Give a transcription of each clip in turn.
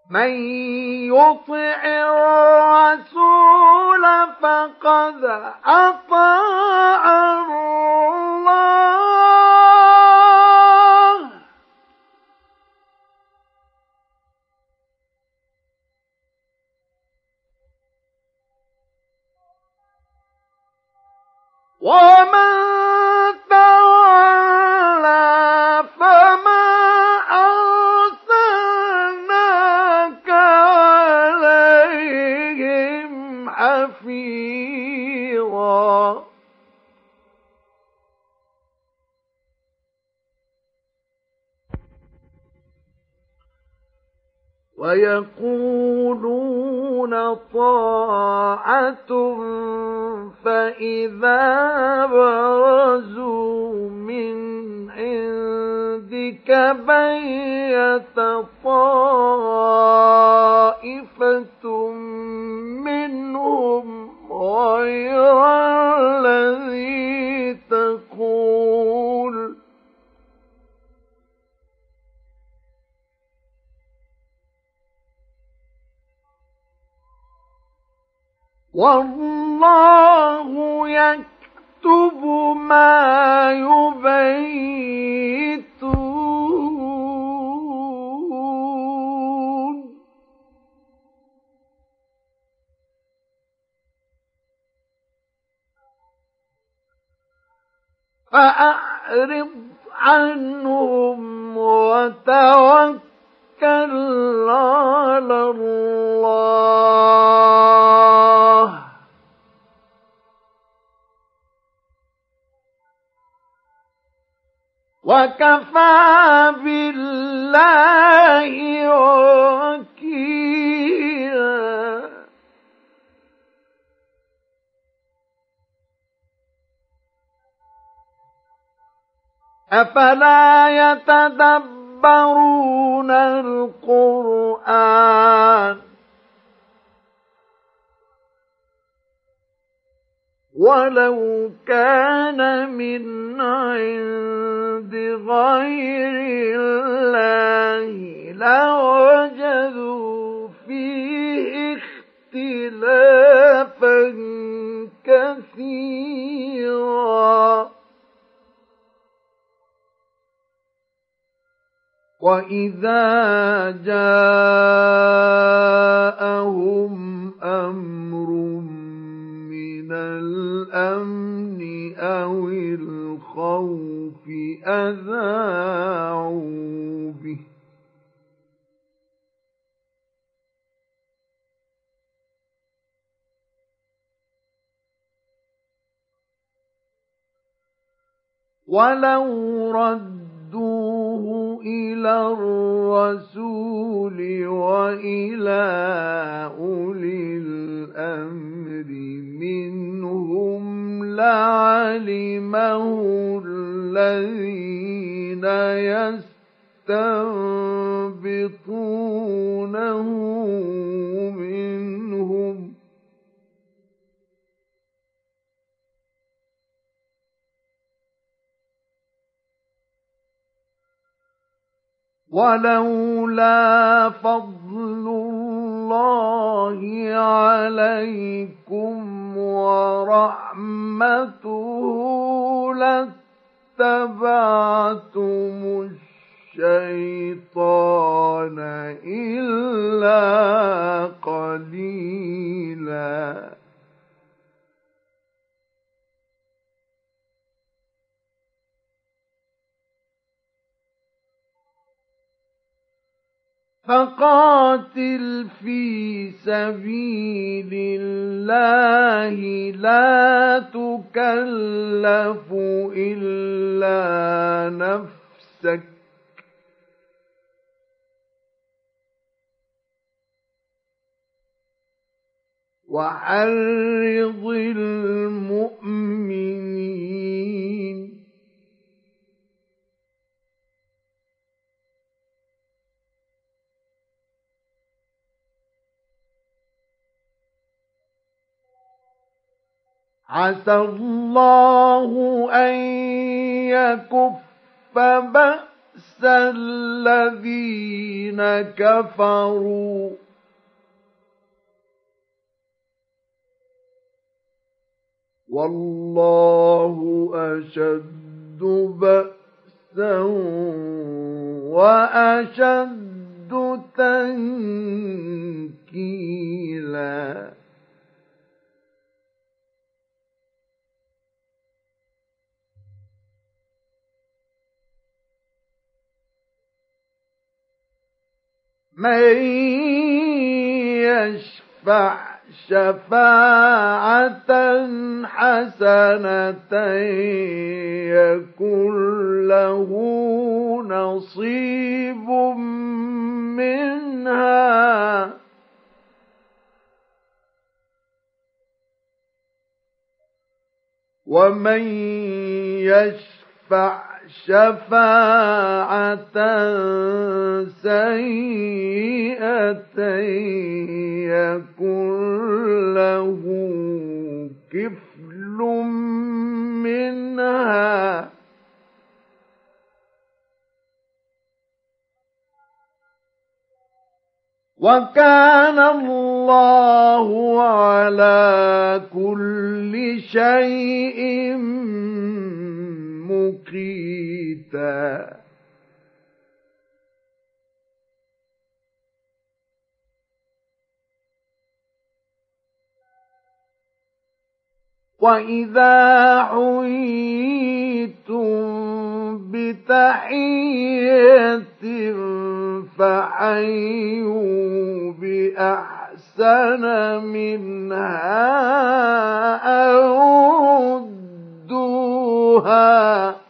من يطع الرسول فقد أطاع الله ومن تولى فما أرسلناك عليهم حفيظا ويقولون طاعة فإذا برزوا من عندك بيت طائفة منهم غير الذي تقول والله يكتب ما يبيتون فأعرض عنهم وتوكل على الله وكفى بالله وكيلا أفلا يتدبرون القرآن ولو كان من عند غير الله لوجدوا فيه اختلافا كثيرا وإذا جاءهم أمر من الأمن أو الخوف أذاعوا به ولو ردوه إلى الرسول وإلى أولي الأمر منهم لعلمه الذين يستنبطونه منهم ولولا فضل الله عليكم ورحمته لاتبعتم الشيطان إلا قليلا فقاتل في سبيل الله لا تكلف إلا نفسك وحرض المؤمنين عسى الله أن يكف بأس الذين كفروا والله أشد بأسا وأشد تنكيلا من يشفع شفاعة حسنة يكن له نصيب منها ومن يشفع شفاعة سيئة يكن له كفل منها وكان الله على كل شيء مقيتا وإذا حييتم بتحية فحيوا بأحسن منها أو ردوها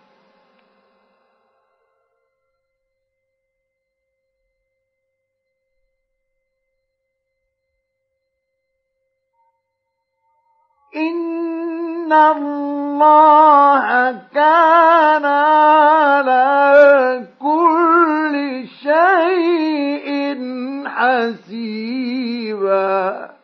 إن الله كان على كل شيء حسيبا